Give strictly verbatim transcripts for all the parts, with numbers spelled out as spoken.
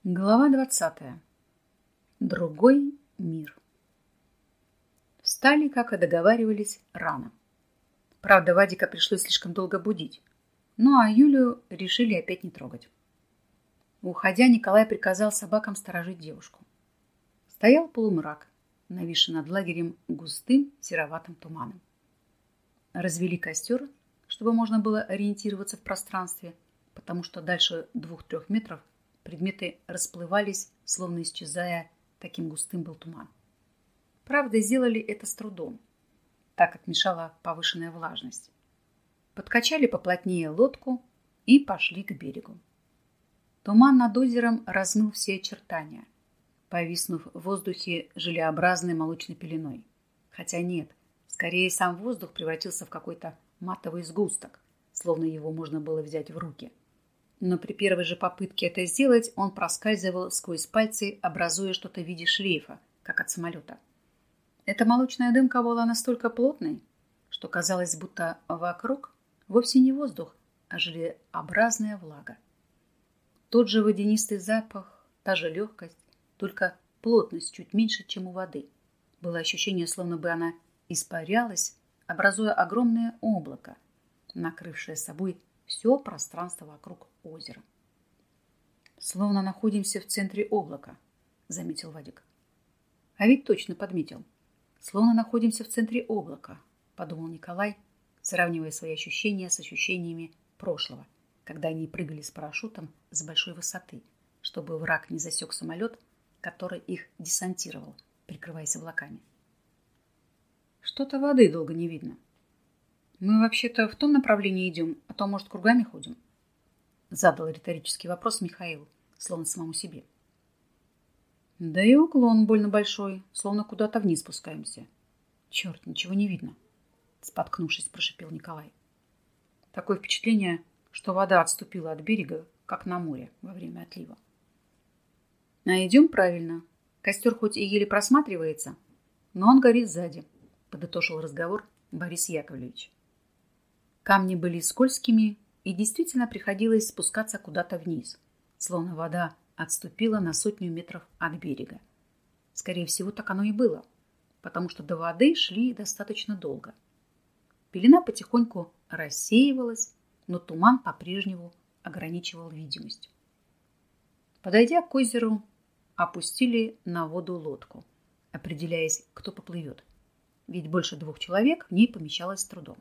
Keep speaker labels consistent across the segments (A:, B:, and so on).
A: Глава двадцатая. Другой мир. Встали, как и договаривались, рано. Правда, Вадика пришлось слишком долго будить, ну а Юлю решили опять не трогать. Уходя, Николай приказал собакам сторожить девушку. Стоял полумрак, нависший над лагерем густым сероватым туманом. Развели костер, чтобы можно было ориентироваться в пространстве, потому что дальше двух-трех метров предметы расплывались, словно исчезая, таким густым был туман. Правда, сделали это с трудом, так как мешала повышенная влажность. Подкачали поплотнее лодку и пошли к берегу. Туман над озером размыл все очертания, повиснув в воздухе желеобразной молочной пеленой. Хотя нет, скорее сам воздух превратился в какой-то матовый сгусток, словно его можно было взять в руки. Но при первой же попытке это сделать он проскальзывал сквозь пальцы, образуя что-то в виде шлейфа, как от самолета. Эта молочная дымка была настолько плотной, что казалось, будто вокруг вовсе не воздух, а желеобразная влага. Тот же водянистый запах, та же легкость, только плотность чуть меньше, чем у воды. Было ощущение, словно бы она испарялась, образуя огромное облако, накрывшее собой все пространство вокруг озера. «Словно находимся в центре облака», — заметил Вадик. «А ведь точно подметил. Словно находимся в центре облака», — подумал Николай, сравнивая свои ощущения с ощущениями прошлого, когда они прыгали с парашютом с большой высоты, чтобы враг не засек самолет, который их десантировал, прикрываясь облаками. «Что-то воды долго не видно. Мы вообще-то в том направлении идем, а то, может, кругами ходим?» Задал риторический вопрос Михаил, словно самому себе. «Да и уклон больно большой, словно куда-то вниз спускаемся. Черт, ничего не видно!» Споткнувшись, прошипел Николай. Такое впечатление, что вода отступила от берега, как на море во время отлива. «А идем правильно. Костер хоть и еле просматривается, но он горит сзади», подытожил разговор Борис Яковлевич. Камни были скользкими, и действительно приходилось спускаться куда-то вниз, словно вода отступила на сотню метров от берега. Скорее всего, так оно и было, потому что до воды шли достаточно долго. Пелена потихоньку рассеивалась, но туман по-прежнему ограничивал видимость. Подойдя к озеру, опустили на воду лодку, определяясь, кто поплывет, ведь больше двух человек в ней помещалось с трудом.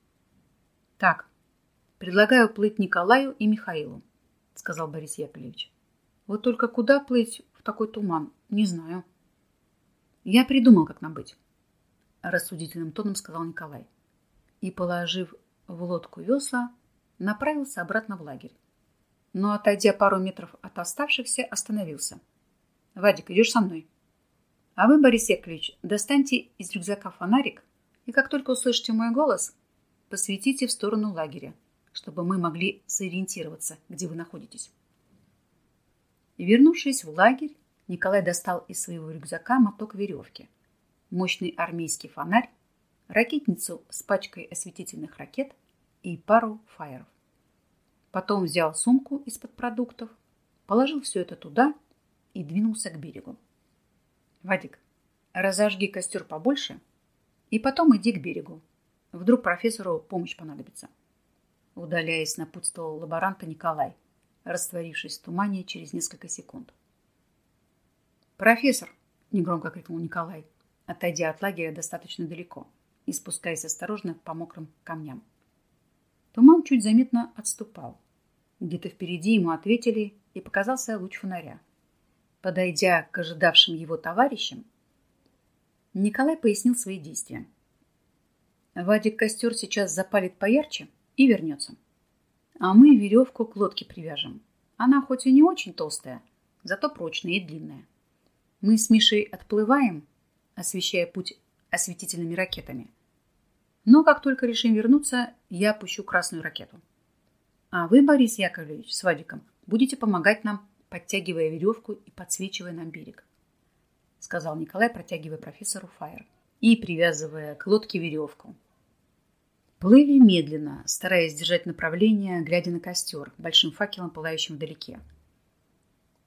A: «Так, предлагаю плыть Николаю и Михаилу», — сказал Борис Яковлевич. «Вот только куда плыть в такой туман, не знаю». «Я придумал, как нам быть», — рассудительным тоном сказал Николай. И, положив в лодку весла, направился обратно в лагерь. Но, отойдя пару метров от оставшихся, остановился. «Вадик, идешь со мной? А вы, Борис Яковлевич, достаньте из рюкзака фонарик и, как только услышите мой голос, посветите в сторону лагеря, чтобы мы могли сориентироваться, где вы находитесь». И, вернувшись в лагерь, Николай достал из своего рюкзака моток веревки, мощный армейский фонарь, ракетницу с пачкой осветительных ракет и пару фаеров. Потом взял сумку из-под продуктов, положил все это туда и двинулся к берегу. «Вадик, разожги костер побольше и потом иди к берегу. Вдруг профессору помощь понадобится». Удаляясь, напутствовал лаборанта Николай, растворившись в тумане через несколько секунд. «Профессор!» — негромко крикнул Николай, отойдя от лагеря достаточно далеко и спускаясь осторожно по мокрым камням. Туман чуть заметно отступал. Где-то впереди ему ответили, и показался луч фонаря. Подойдя к ожидавшим его товарищам, Николай пояснил свои действия. «Вадик костер сейчас запалит поярче и вернется. А мы веревку к лодке привяжем. Она хоть и не очень толстая, зато прочная и длинная. Мы с Мишей отплываем, освещая путь осветительными ракетами. Но как только решим вернуться, я пущу красную ракету. А вы, Борис Яковлевич, с Вадиком будете помогать нам, подтягивая веревку и подсвечивая нам берег», сказал Николай, протягивая профессору фаер и привязывая к лодке веревку. Плыли медленно, стараясь держать направление, глядя на костер, большим факелом, пылающим вдалеке.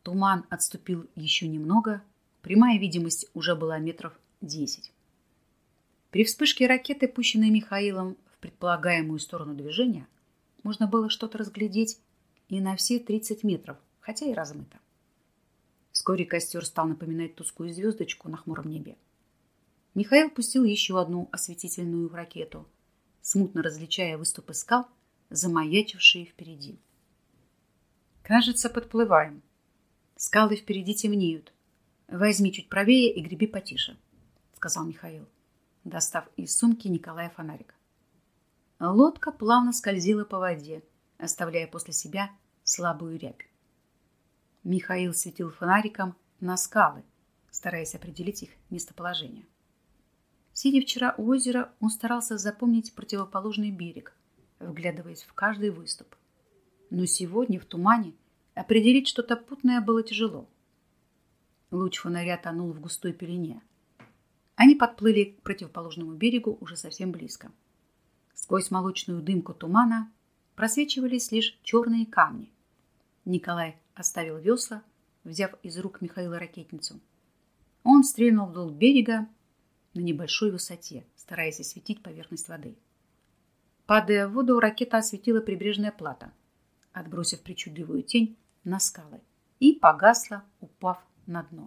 A: Туман отступил еще немного, прямая видимость уже была метров десять. При вспышке ракеты, пущенной Михаилом в предполагаемую сторону движения, можно было что-то разглядеть и на все тридцать метров, хотя и размыто. Вскоре костер стал напоминать тусклую звездочку на хмуром небе. Михаил пустил еще одну осветительную ракету, смутно различая выступы скал, замаячившие впереди. «Кажется, подплываем. Скалы впереди темнеют. Возьми чуть правее и греби потише», — сказал Михаил, достав из сумки Николая фонарик. Лодка плавно скользила по воде, оставляя после себя слабую рябь. Михаил светил фонариком на скалы, стараясь определить их местоположение. Сидя вчера у озера, он старался запомнить противоположный берег, вглядываясь в каждый выступ. Но сегодня в тумане определить что-то путное было тяжело. Луч фонаря тонул в густой пелене. Они подплыли к противоположному берегу уже совсем близко. Сквозь молочную дымку тумана просвечивались лишь черные камни. Николай оставил весла, взяв из рук Михаила ракетницу. Он стрельнул вдоль берега на небольшой высоте, стараясь осветить поверхность воды. Падая в воду, ракета осветила прибрежное плато, отбросив причудливую тень на скалы, и погасла, упав на дно.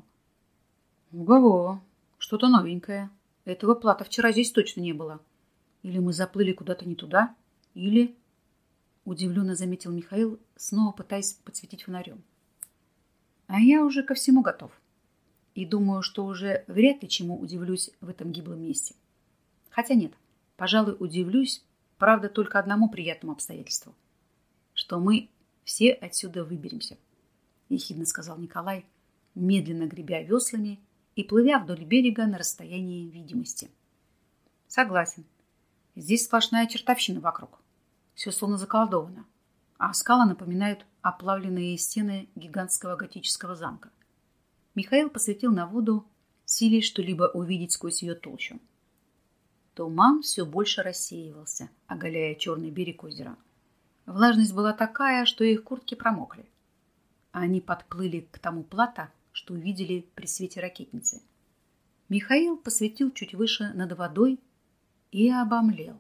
A: «Ого, что-то новенькое. Этого плата вчера здесь точно не было. Или мы заплыли куда-то не туда, или...» Удивленно заметил Михаил, снова пытаясь подсветить фонарем. «А я уже ко всему готов. И думаю, что уже вряд ли чему удивлюсь в этом гиблом месте. Хотя нет, пожалуй, удивлюсь, правда, только одному приятному обстоятельству. Что мы все отсюда выберемся», — ехидно сказал Николай, медленно гребя веслами и плывя вдоль берега на расстоянии видимости. «Согласен. Здесь сплошная чертовщина вокруг. Все словно заколдовано, а скалы напоминают оплавленные стены гигантского готического замка». Михаил посветил на воду, силясь что-либо увидеть сквозь ее толщу. Туман все больше рассеивался, оголяя черный берег озера. Влажность была такая, что их куртки промокли. Они подплыли к тому плато, что увидели при свете ракетницы. Михаил посветил чуть выше над водой и обомлел.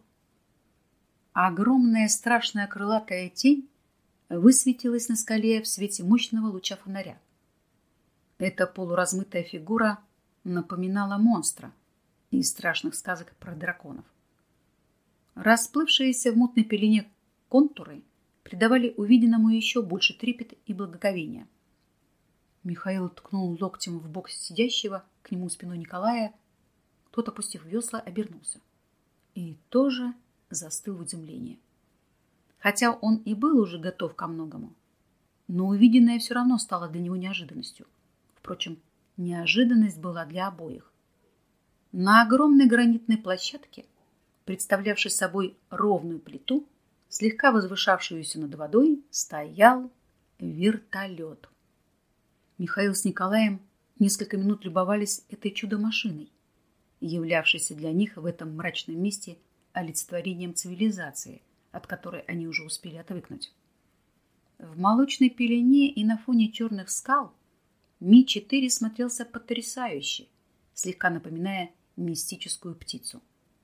A: Огромная страшная крылатая тень высветилась на скале в свете мощного луча фонаря. Эта полуразмытая фигура напоминала монстра из страшных сказок про драконов. Расплывшиеся в мутной пелене контуры придавали увиденному еще больше трепет и благоговения. Михаил ткнул локтем в бок сидящего к нему спиной Николая. Тот, опустив весла, обернулся и тоже застыл в изумлении. Хотя он и был уже готов ко многому, но увиденное все равно стало для него неожиданностью. Впрочем, неожиданность была для обоих. На огромной гранитной площадке, представлявшей собой ровную плиту, слегка возвышавшуюся над водой, стоял вертолет. Михаил с Николаем несколько минут любовались этой чудо-машиной, являвшейся для них в этом мрачном месте олицетворением цивилизации, от которой они уже успели отвыкнуть. В молочной пелене и на фоне черных скал Ми четыре смотрелся потрясающе, слегка напоминая мистическую птицу.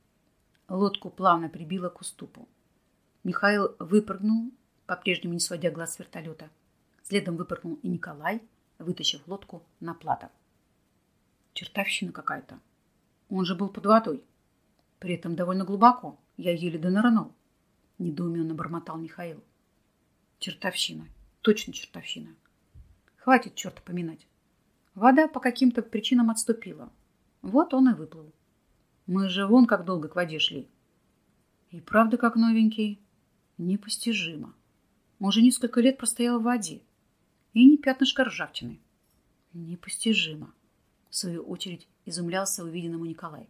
A: Лодку плавно прибило к уступу. Михаил выпрыгнул, по-прежнему не сводя глаз с вертолета. Следом выпрыгнул и Николай, вытащив лодку на плато. Чертовщина какая-то. Он же был под водой. При этом довольно глубоко. Я еле донырнул. Недоуменно бормотал Михаил. Чертовщина. Точно чертовщина. Хватит черта поминать. Вода по каким-то причинам отступила. Вот он и выплыл. Мы же вон как долго к воде шли. И правда как новенький. Непостижимо. Он же несколько лет простоял в воде. И не пятнышко ржавчины. Непостижимо. В свою очередь изумлялся увиденному Николай.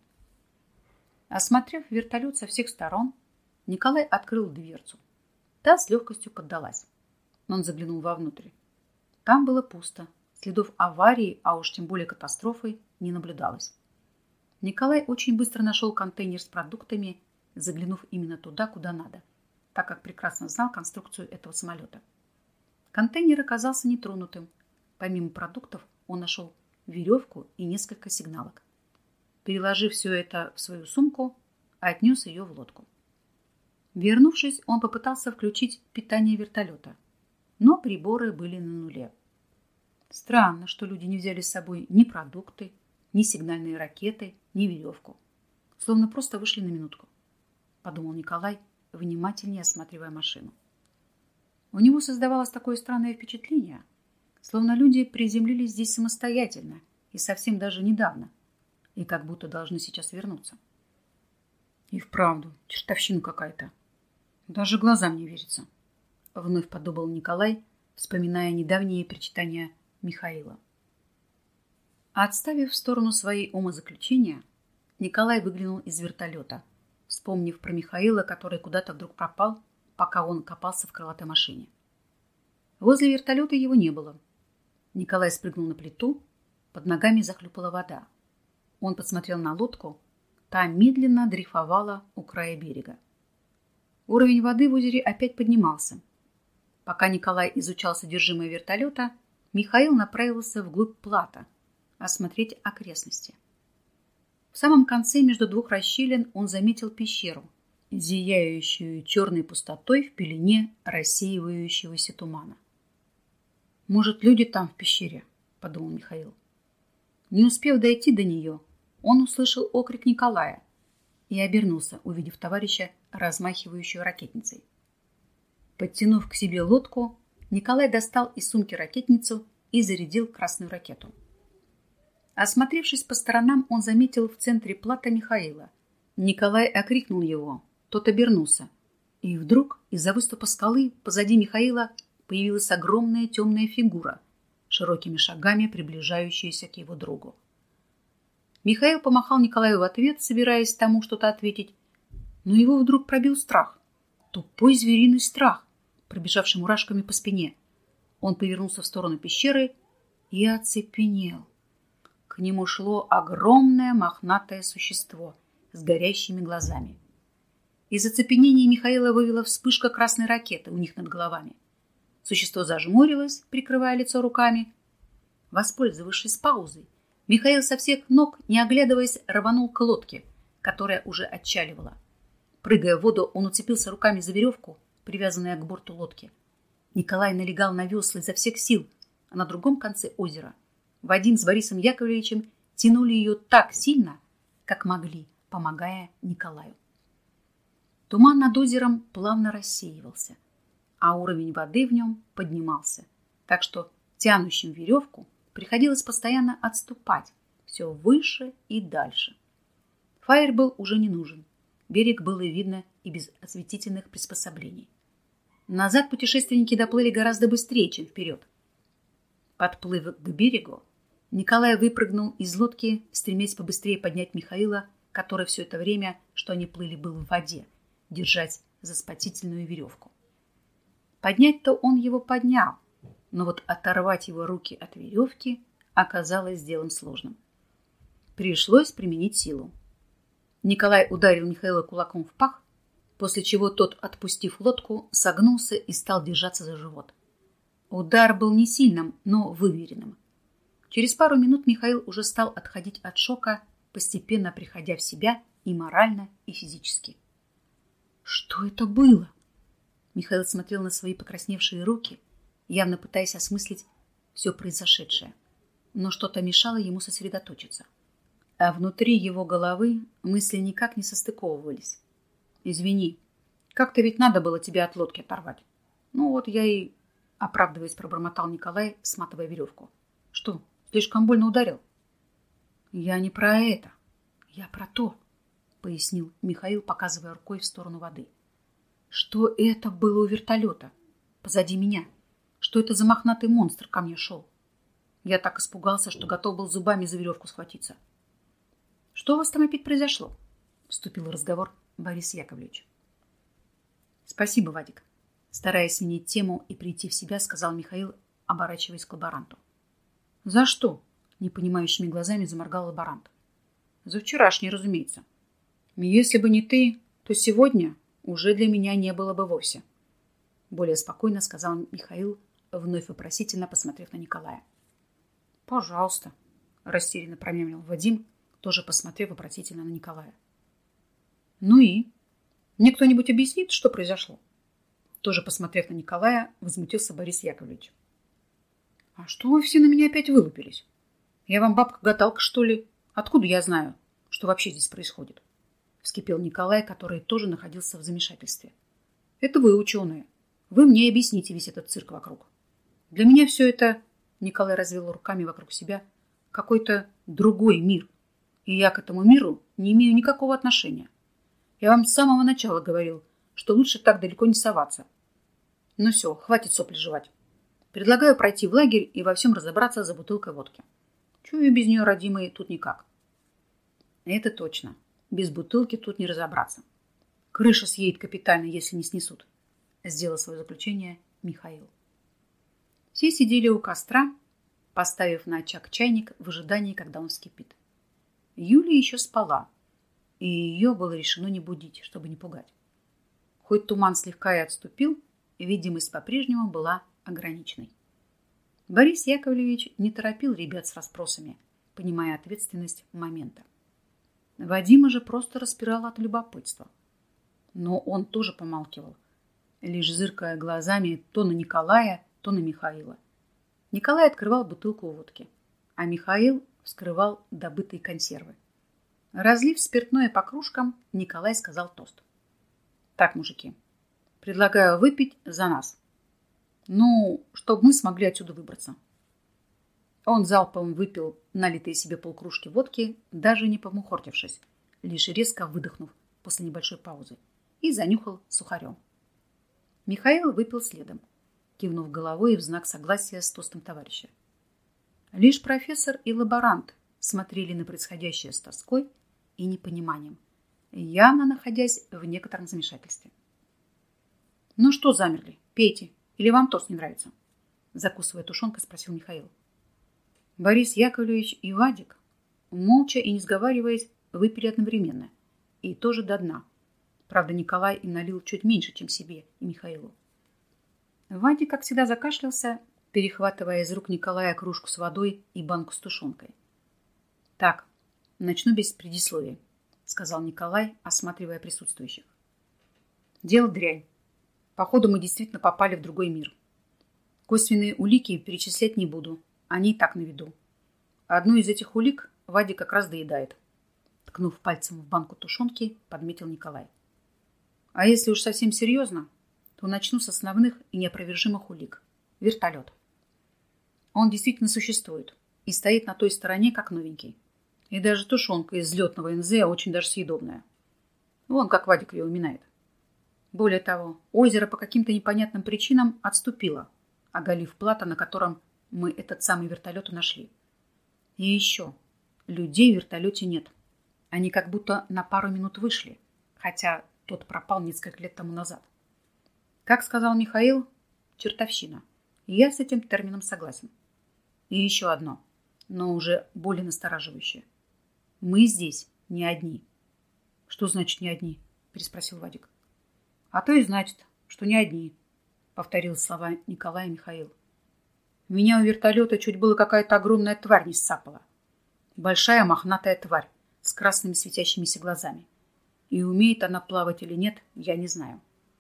A: Осмотрев вертолет со всех сторон, Николай открыл дверцу. Та с легкостью поддалась. Он заглянул вовнутрь. Там было пусто. Следов аварии, а уж тем более катастрофы, не наблюдалось. Николай очень быстро нашел контейнер с продуктами, заглянув именно туда, куда надо, так как прекрасно знал конструкцию этого самолета. Контейнер оказался нетронутым, Помимо продуктов он нашел веревку и несколько сигналок. Переложив все это в свою сумку, отнес ее в лодку. Вернувшись, он попытался включить питание вертолета, но приборы были на нуле. Странно, что люди не взяли с собой ни продукты, ни сигнальные ракеты, ни веревку. Словно просто вышли на минутку, подумал Николай, внимательнее осматривая машину. У него создавалось такое странное впечатление, словно люди приземлились здесь самостоятельно и совсем даже недавно, и как будто должны сейчас вернуться. И вправду, чертовщина какая-то. Даже глазам не верится. Вновь подумал Николай, вспоминая недавние причитания Михаила. Отставив в сторону свои умозаключения, Николай выглянул из вертолета, вспомнив про Михаила, который куда-то вдруг пропал, пока он копался в крылатой машине. Возле вертолета его не было. Николай спрыгнул на плиту, под ногами захлюпала вода. Он посмотрел на лодку, та медленно дрейфовала у края берега. Уровень воды в озере опять поднимался. Пока Николай изучал содержимое вертолета, Михаил направился вглубь плато, осмотреть окрестности. В самом конце между двух расщелин он заметил пещеру, зияющую черной пустотой в пелене рассеивающегося тумана. «Может, люди там в пещере?» – подумал Михаил. Не успев дойти до нее, он услышал окрик Николая и обернулся, увидев товарища, размахивающего ракетницей. Подтянув к себе лодку, Николай достал из сумки ракетницу и зарядил красную ракету. Осмотревшись по сторонам, он заметил в центре плато Михаила. Николай окрикнул его, тот обернулся, и вдруг из-за выступа скалы позади Михаила появилась огромная темная фигура, широкими шагами приближающаяся к его другу. Михаил помахал Николаю в ответ, собираясь тому что-то ответить, но его вдруг пробил страх. Тупой звериный страх, пробежавший мурашками по спине. Он повернулся в сторону пещеры и оцепенел. К нему шло огромное мохнатое существо с горящими глазами. Из оцепенения Михаила вывела вспышка красной ракеты у них над головами. Существо зажмурилось, прикрывая лицо руками. Воспользовавшись паузой, Михаил со всех ног, не оглядываясь, рванул к лодке, которая уже отчаливала. Прыгая в воду, он уцепился руками за веревку, привязанную к борту лодки. Николай налегал на весла изо всех сил, а на другом конце озера Вадим с Борисом Яковлевичем тянули ее так сильно, как могли, помогая Николаю. Туман над озером плавно рассеивался, а уровень воды в нем поднимался, так что тянущим веревку приходилось постоянно отступать все выше и дальше. Фаер был уже не нужен. Берег было видно и без осветительных приспособлений. Назад путешественники доплыли гораздо быстрее, чем вперед. Подплыв к берегу, Николай выпрыгнул из лодки, стремясь побыстрее поднять Михаила, который все это время, что они плыли, был в воде, держать за спасительную веревку. Поднять-то он его поднял, но вот оторвать его руки от веревки оказалось делом сложным. Пришлось применить силу. Николай ударил Михаила кулаком в пах, после чего тот, отпустив лодку, согнулся и стал держаться за живот. Удар был не сильным, но выверенным. Через пару минут Михаил уже стал отходить от шока, постепенно приходя в себя и морально, и физически. Что это было? Михаил смотрел на свои покрасневшие руки, явно пытаясь осмыслить все произошедшее, но что-то мешало ему сосредоточиться. А внутри его головы мысли никак не состыковывались. «Извини, как-то ведь надо было тебя от лодки оторвать. Ну вот я и...» оправдываясь, пробормотал Николай, сматывая веревку. «Что, слишком больно ударил?» «Я не про это. Я про то», — пояснил Михаил, показывая рукой в сторону воды. «Что это было у вертолета? Позади меня. Что это за мохнатый монстр ко мне шел? Я так испугался, что готов был зубами за веревку схватиться». «Что у вас там опять произошло?» — вступил в разговор Борис Яковлевич. «Спасибо, Вадик», — стараясь сменить тему и прийти в себя, сказал Михаил, оборачиваясь к лаборанту. «За что?» — непонимающими глазами заморгал лаборант. «За вчерашний, разумеется. Если бы не ты, то сегодня уже для меня не было бы вовсе», — более спокойно сказал Михаил, вновь вопросительно посмотрев на Николая. Пожалуйста, растерянно промямлил Вадим, тоже посмотрев вопросительно на Николая. Ну и? Мне кто-нибудь объяснит, что произошло? Тоже посмотрев на Николая, возмутился Борис Яковлевич. А что вы все на меня опять вылупились? Я вам бабка-гадалка, что ли? Откуда я знаю, что вообще здесь происходит? Вскипел Николай, который тоже находился в замешательстве. Это вы, ученые. Вы мне объясните весь этот цирк вокруг. Для меня все это, Николай развел руками вокруг себя, какой-то другой мир. И я к этому миру не имею никакого отношения. Я вам с самого начала говорил, что лучше так далеко не соваться. Ну все, хватит сопли жевать. Предлагаю пройти в лагерь и во всем разобраться за бутылкой водки. Чую, без нее, родимые, тут никак. Это точно. Без бутылки тут не разобраться. Крыша съедет капитально, если не снесут. Сделал свое заключение Михаил. Все сидели у костра, поставив на очаг чайник в ожидании, когда он вскипит. Юля еще спала, и ее было решено не будить, чтобы не пугать. Хоть туман слегка и отступил, видимость по-прежнему была ограниченной. Борис Яковлевич не торопил ребят с расспросами, понимая ответственность момента. Вадима же просто распирало от любопытства. Но он тоже помалкивал, лишь зыркая глазами то на Николая, то на Михаила. Николай открывал бутылку водки, а Михаил вскрывал добытые консервы. Разлив спиртное по кружкам, Николай сказал тост. Так, мужики, предлагаю выпить за нас. Ну, чтобы мы смогли отсюда выбраться. Он залпом выпил налитые себе полкружки водки, даже не помухортившись, лишь резко выдохнув после небольшой паузы, и занюхал сухарем. Михаил выпил следом, кивнув головой в знак согласия с тостом товарища. Лишь профессор и лаборант смотрели на происходящее с тоской и непониманием, явно находясь в некотором замешательстве. «Ну что замерли? Пейте. Или вам тост не нравится?» Закусывая тушенкой, спросил Михаил. Борис Яковлевич и Вадик, молча и не сговариваясь, выпили одновременно. И тоже до дна. Правда, Николай им налил чуть меньше, чем себе и Михаилу. Вадик, как всегда, закашлялся, перехватывая из рук Николая кружку с водой и банку с тушенкой. «Так, начну без предисловия», — сказал Николай, осматривая присутствующих. «Дело дрянь. Походу, мы действительно попали в другой мир. Косвенные улики перечислять не буду. Они и так на виду. Одну из этих улик Вадик как раз доедает». Ткнув пальцем в банку тушенки, подметил Николай. «А если уж совсем серьезно, то начну с основных и неопровержимых улик. Вертолет. Он действительно существует и стоит на той стороне, как новенький. И даже тушенка из взлетного эн зэ очень даже съедобная. Вон как Вадик ее уминает. Более того, озеро по каким-то непонятным причинам отступило, оголив плато, на котором мы этот самый вертолет и нашли. И еще. Людей в вертолете нет. Они как будто на пару минут вышли, хотя тот пропал несколько лет тому назад. Как сказал Михаил, чертовщина. И я с этим термином согласен. И еще одно, но уже более настораживающее. Мы здесь не одни. Что значит не одни? Переспросил Вадик. А то и значит, что не одни, повторил слова Николая Михаил. Меня у вертолета чуть было какая-то огромная тварь не сцапала. Большая мохнатая тварь с красными светящимися глазами. И умеет она плавать или нет, я не знаю.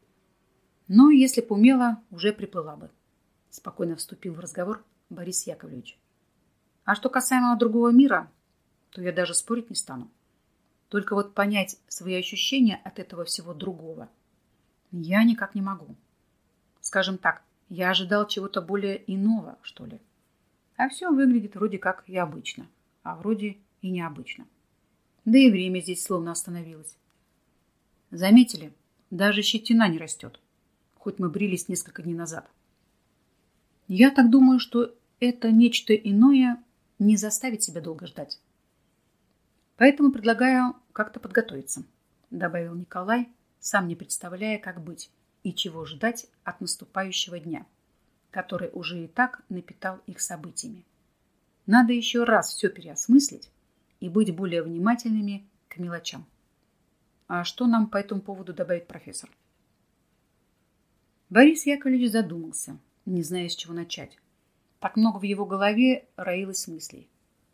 A: Но если б умела, уже приплыла бы. Спокойно вступил в разговор Борис Яковлевич. А что касаемо другого мира, то я даже спорить не стану. Только вот понять свои ощущения от этого всего другого я никак не могу. Скажем так, я ожидал чего-то более иного, что ли. А все выглядит вроде как и обычно, а вроде и необычно. Да и время здесь словно остановилось. Заметили, даже щетина не растет, хоть мы брились несколько дней назад. Я так думаю, что это нечто иное не заставит себя долго ждать. Поэтому предлагаю как-то подготовиться, добавил Николай, сам не представляя, как быть и чего ждать от наступающего дня, который уже и так напитал их событиями. Надо еще раз все переосмыслить и быть более внимательными к мелочам. А что нам по этому поводу добавит профессор? Борис Яковлевич задумался, не зная, с чего начать. Так много в его голове роилось мыслей.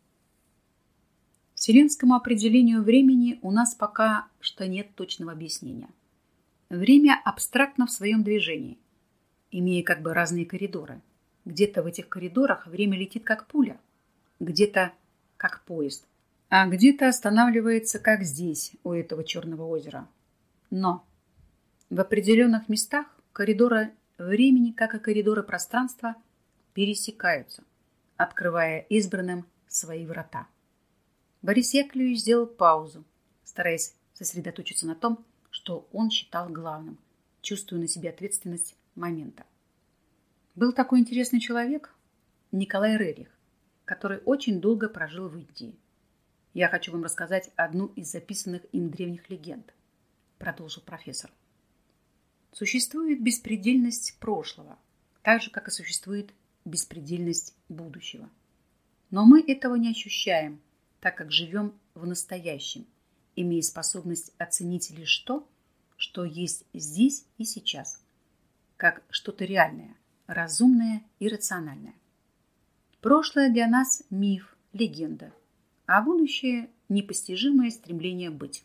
A: Вселенскому определению времени у нас пока что нет точного объяснения. Время абстрактно в своем движении, имея как бы разные коридоры. Где-то в этих коридорах время летит как пуля, где-то как поезд, а где-то останавливается, как здесь, у этого Черного озера. Но в определенных местах коридоры времени, как и коридоры пространства, пересекаются, открывая избранным свои врата. Борис Яковлевич сделал паузу, стараясь сосредоточиться на том, что он считал главным, чувствуя на себе ответственность момента. Был такой интересный человек, Николай Рерих, который очень долго прожил в Индии. Я хочу вам рассказать одну из записанных им древних легенд, продолжил профессор. Существует беспредельность прошлого, так же, как и существует беспредельность будущего. Но мы этого не ощущаем, так как живем в настоящем, имея способность оценить лишь то, что есть здесь и сейчас, как что-то реальное, разумное и рациональное. Прошлое для нас миф, легенда, а будущее – непостижимое стремление быть.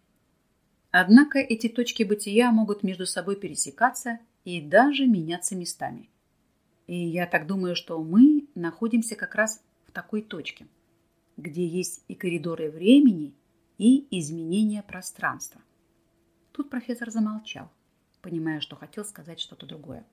A: Однако эти точки бытия могут между собой пересекаться и даже меняться местами. И я так думаю, что мы находимся как раз в такой точке, где есть и коридоры времени, и изменения пространства. Тут профессор замолчал, понимая, что хотел сказать что-то другое.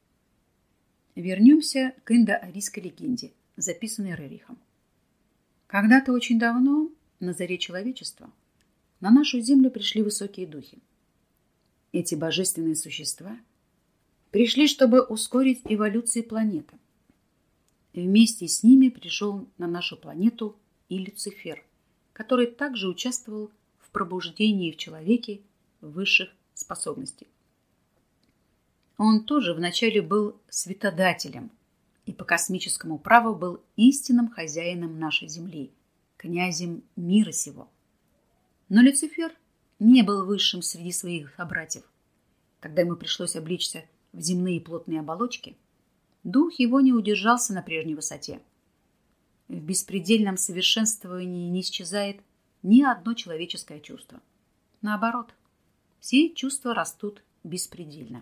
A: Вернемся к индоарийской легенде, записанной Рерихом. Когда-то очень давно, на заре человечества, на нашу землю пришли высокие духи. Эти божественные существа пришли, чтобы ускорить эволюцию планеты. Вместе с ними пришел на нашу планету и Люцифер, который также участвовал в пробуждении в человеке высших способностей. Он тоже вначале был светодателем и по космическому праву был истинным хозяином нашей Земли, князем мира сего. Но Люцифер не был высшим среди своих собратьев. Когда ему пришлось облечься в земные плотные оболочки, дух его не удержался на прежней высоте. В беспредельном совершенствовании не исчезает ни одно человеческое чувство. Наоборот, все чувства растут беспредельно.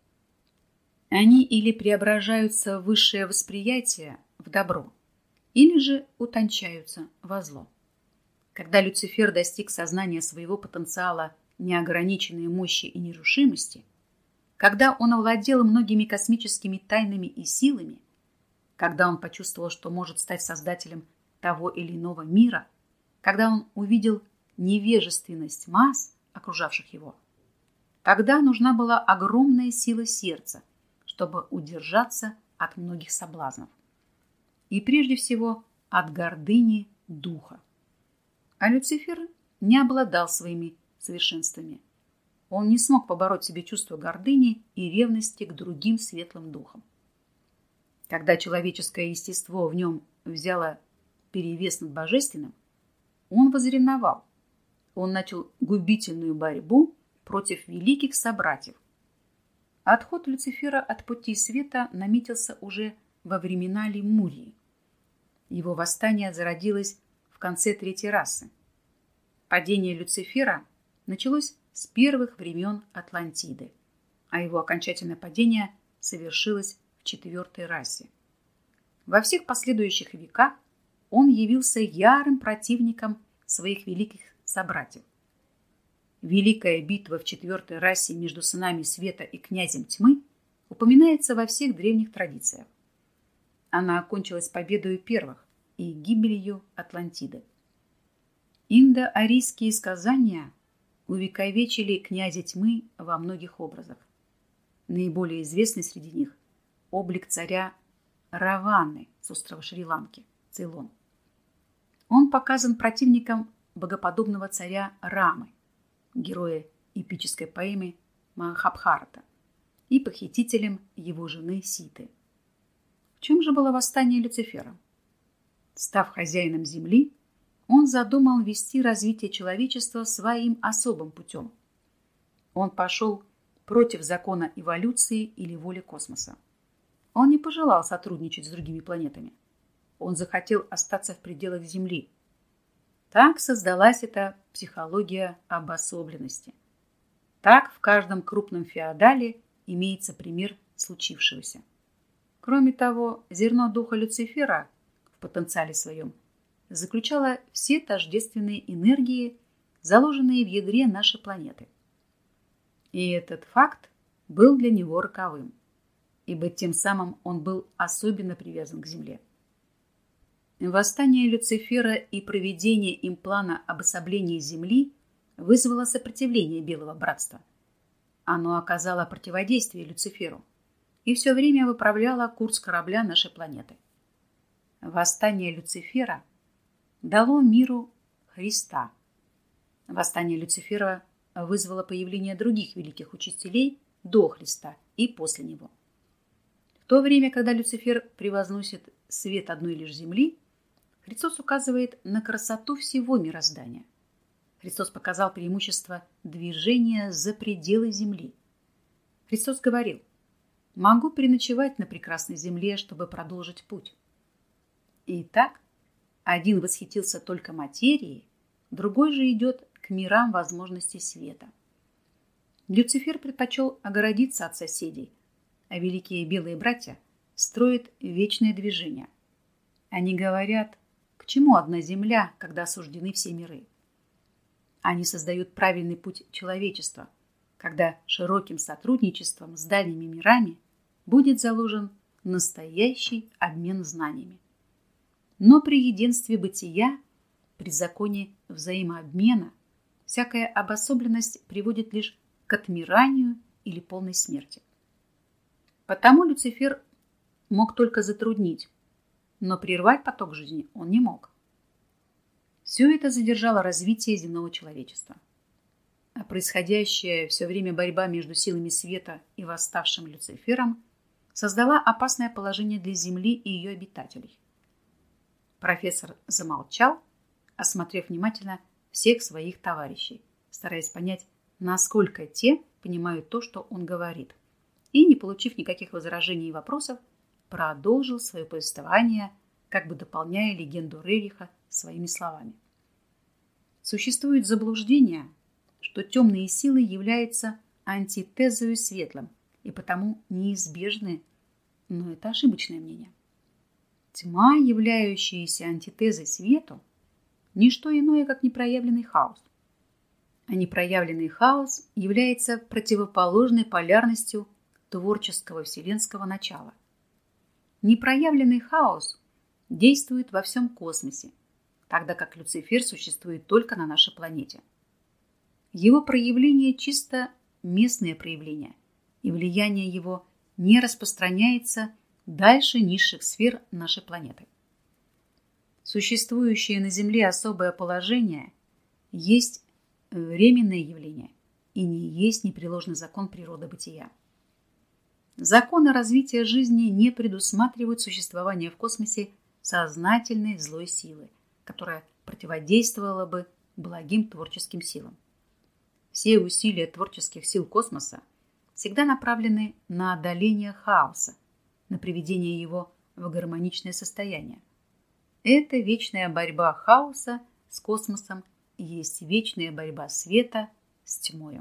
A: Они или преображаются в высшее восприятие, в добро, или же утончаются во зло. Когда Люцифер достиг сознания своего потенциала неограниченной мощи и нерушимости, когда он овладел многими космическими тайнами и силами, когда он почувствовал, что может стать создателем того или иного мира, когда он увидел невежественность масс, окружавших его, тогда нужна была огромная сила сердца, чтобы удержаться от многих соблазнов. И прежде всего от гордыни духа. А Люцифер не обладал своими совершенствами. Он не смог побороть в себе чувство гордыни и ревности к другим светлым духам. Когда человеческое естество в нем взяло перевес над божественным, он возревновал. Он начал губительную борьбу против великих собратьев. Отход Люцифера от пути света наметился уже во времена Лемурии. Его восстание зародилось в конце третьей расы. Падение Люцифера началось с первых времен Атлантиды, а его окончательное падение совершилось в четвертой расе. Во всех последующих веках он явился ярым противником своих великих собратьев. Великая битва в четвертой расе между сынами света и князем тьмы упоминается во всех древних традициях. Она окончилась победой первых и гибелью Атлантиды. Индоарийские сказания увековечили князя тьмы во многих образах. Наиболее известный среди них облик царя Раваны с острова Шри-Ланки, Цейлон. Он показан противником богоподобного царя Рамы, героя эпической поэмы Махабхарата, и похитителем его жены Ситы. В чем же было восстание Люцифера? Став хозяином земли, он задумал вести развитие человечества своим особым путем. Он пошел против закона эволюции или воли космоса. Он не пожелал сотрудничать с другими планетами. Он захотел остаться в пределах Земли. Так создалась эта психология обособленности. Так в каждом крупном феодале имеется пример случившегося. Кроме того, зерно духа Люцифера в потенциале своем заключало все тождественные энергии, заложенные в ядре нашей планеты. И этот факт был для него роковым, ибо тем самым он был особенно привязан к Земле. Восстание Люцифера и проведение им плана обособления Земли вызвало сопротивление Белого Братства. Оно оказало противодействие Люциферу и все время выправляло курс корабля нашей планеты. Восстание Люцифера дало миру Христа. Восстание Люцифера вызвало появление других великих учителей до Христа и после него. В то время, когда Люцифер превозносит свет одной лишь Земли, Христос указывает на красоту всего мироздания. Христос показал преимущество движения за пределы Земли. Христос говорил: «Могу переночевать на прекрасной земле, чтобы продолжить путь». Итак, один восхитился только материей, другой же идет к мирам возможностей света. Люцифер предпочел огородиться от соседей, а великие белые братья строят вечное движение. Они говорят: к чему одна земля, когда осуждены все миры? Они создают правильный путь человечества, когда широким сотрудничеством с дальними мирами будет заложен настоящий обмен знаниями. Но при единстве бытия, при законе взаимообмена, всякая обособленность приводит лишь к отмиранию или полной смерти. Потому Люцифер мог только затруднить, но прервать поток жизни он не мог. Все это задержало развитие земного человечества. А происходящая все время борьба между силами света и восставшим Люцифером создала опасное положение для Земли и ее обитателей. Профессор замолчал, осмотрев внимательно всех своих товарищей, стараясь понять, насколько те понимают то, что он говорит, и, не получив никаких возражений и вопросов, продолжил свое повествование, как бы дополняя легенду Рериха своими словами. Существует заблуждение, что темные силы являются антитезою светлым и потому неизбежны, но это ошибочное мнение. Тьма, являющаяся антитезой свету, не что иное, как непроявленный хаос. А непроявленный хаос является противоположной полярностью творческого вселенского начала. Непроявленный хаос действует во всем космосе, тогда как Люцифер существует только на нашей планете. Его проявление чисто местное проявление, и влияние его не распространяется дальше низших сфер нашей планеты. Существующее на Земле особое положение есть временное явление и не есть непреложный закон природы бытия. Законы развития жизни не предусматривают существование в космосе сознательной злой силы, которая противодействовала бы благим творческим силам. Все усилия творческих сил космоса всегда направлены на одоление хаоса, на приведение его в гармоничное состояние. Это вечная борьба хаоса с космосом и есть вечная борьба света с тьмою.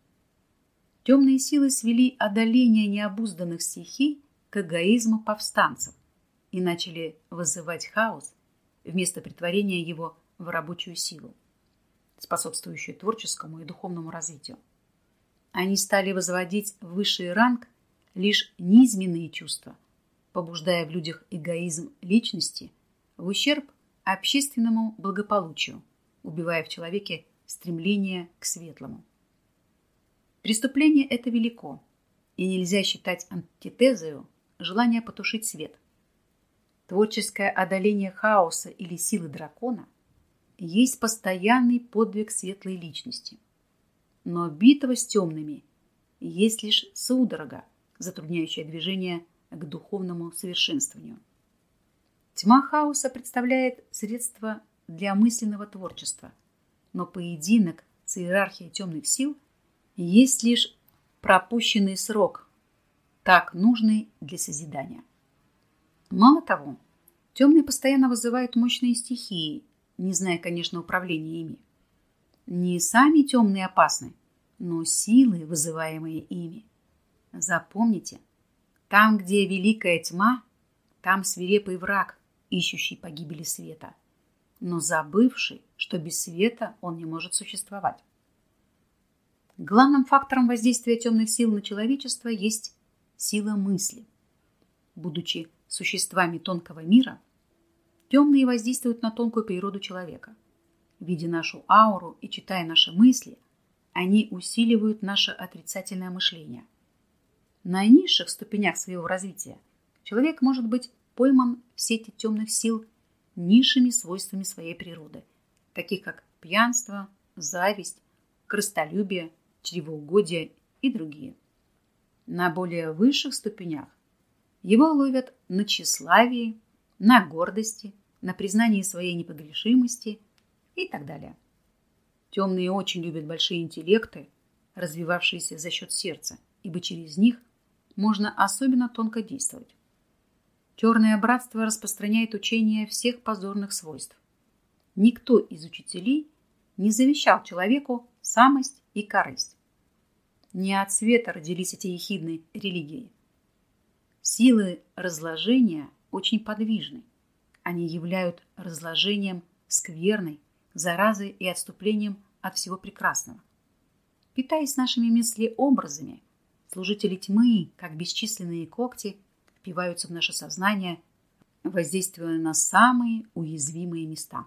A: Темные силы свели одоление необузданных стихий к эгоизму повстанцев и начали вызывать хаос вместо претворения его в рабочую силу, способствующую творческому и духовному развитию. Они стали возводить в высший ранг лишь низменные чувства, побуждая в людях эгоизм личности в ущерб общественному благополучию, убивая в человеке стремление к светлому. Преступление это велико, и нельзя считать антитезою желание потушить свет. Творческое одоление хаоса или силы дракона есть постоянный подвиг светлой личности. Но битва с темными есть лишь судорога, затрудняющая движение к духовному совершенствованию. Тьма хаоса представляет средство для мысленного творчества, но поединок с иерархией темных сил есть лишь пропущенный срок, так нужный для созидания. Мало того, темные постоянно вызывают мощные стихии, не зная, конечно, управления ими. Не сами темные опасны, но силы, вызываемые ими. Запомните, там, где великая тьма, там свирепый враг, ищущий погибели света, но забывший, что без света он не может существовать. Главным фактором воздействия темных сил на человечество есть сила мысли. Будучи существами тонкого мира, темные воздействуют на тонкую природу человека. Видя нашу ауру и читая наши мысли, они усиливают наше отрицательное мышление. На низших ступенях своего развития человек может быть пойман в сети темных сил низшими свойствами своей природы, таких как пьянство, зависть, корыстолюбие, чревоугодие и другие. На более высших ступенях его ловят на тщеславии, на гордости, на признании своей непогрешимости и так далее. Темные очень любят большие интеллекты, развивавшиеся за счет сердца, ибо через них можно особенно тонко действовать. Черное братство распространяет учение всех позорных свойств. Никто из учителей не завещал человеку самость и корысть. Не от света родились эти ехидные религии. Силы разложения очень подвижны. Они являют разложением скверной, заразой и отступлением от всего прекрасного. Питаясь нашими мыслеобразами, служители тьмы, как бесчисленные когти, впиваются в наше сознание, воздействуя на самые уязвимые места.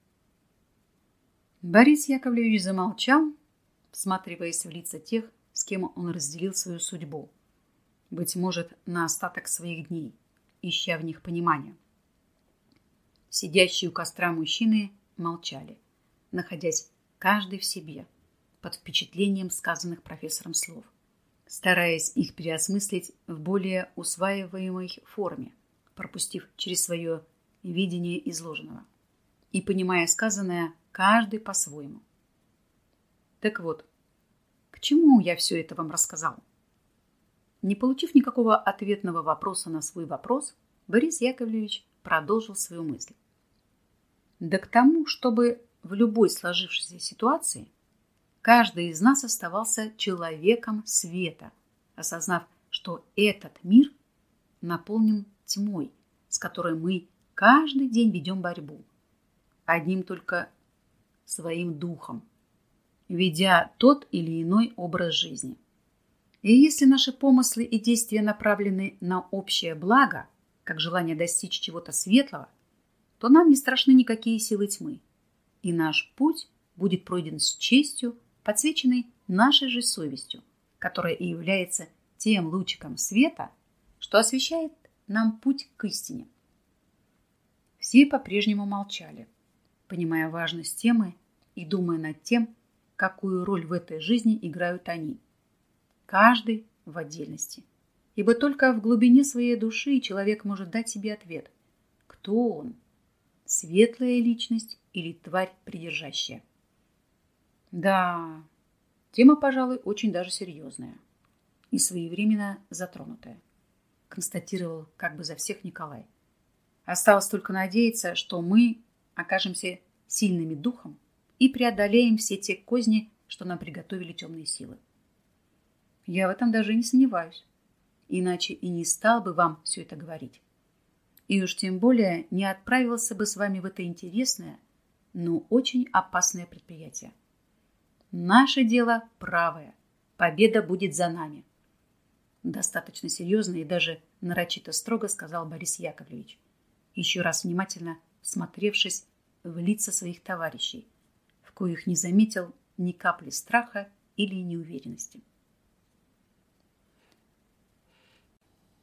A: Борис Яковлевич замолчал, всматриваясь в лица тех, с кем он разделил свою судьбу, быть может, на остаток своих дней, ища в них понимания. Сидящие у костра мужчины молчали, находясь каждый в себе, под впечатлением сказанных профессором слов, стараясь их переосмыслить в более усваиваемой форме, пропустив через свое видение изложенного и понимая сказанное каждый по-своему. Так вот, к чему я все это вам рассказал? Не получив никакого ответного вопроса на свой вопрос, Борис Яковлевич продолжил свою мысль. Да к тому, чтобы в любой сложившейся ситуации каждый из нас оставался человеком света, осознав, что этот мир наполнен тьмой, с которой мы каждый день ведем борьбу, одним только своим духом, ведя тот или иной образ жизни. И если наши помыслы и действия направлены на общее благо, как желание достичь чего-то светлого, то нам не страшны никакие силы тьмы, и наш путь будет пройден с честью, подсвеченный нашей же совестью, которая и является тем лучиком света, что освещает нам путь к истине. Все по-прежнему молчали, понимая важность темы и думая над тем, какую роль в этой жизни играют они, каждый в отдельности. Ибо только в глубине своей души человек может дать себе ответ, кто он, светлая личность или тварь придержащая. Да, тема, пожалуй, очень даже серьезная и своевременно затронутая, констатировал как бы за всех Николай. Осталось только надеяться, что мы окажемся сильными духом и преодолеем все те козни, что нам приготовили темные силы. Я в этом даже не сомневаюсь, иначе и не стал бы вам все это говорить. И уж тем более не отправился бы с вами в это интересное, но очень опасное предприятие. Наше дело правое, победа будет за нами. Достаточно серьезно и даже нарочито строго сказал Борис Яковлевич, еще раз внимательно всмотревшись в лица своих товарищей, в коих не заметил ни капли страха или неуверенности.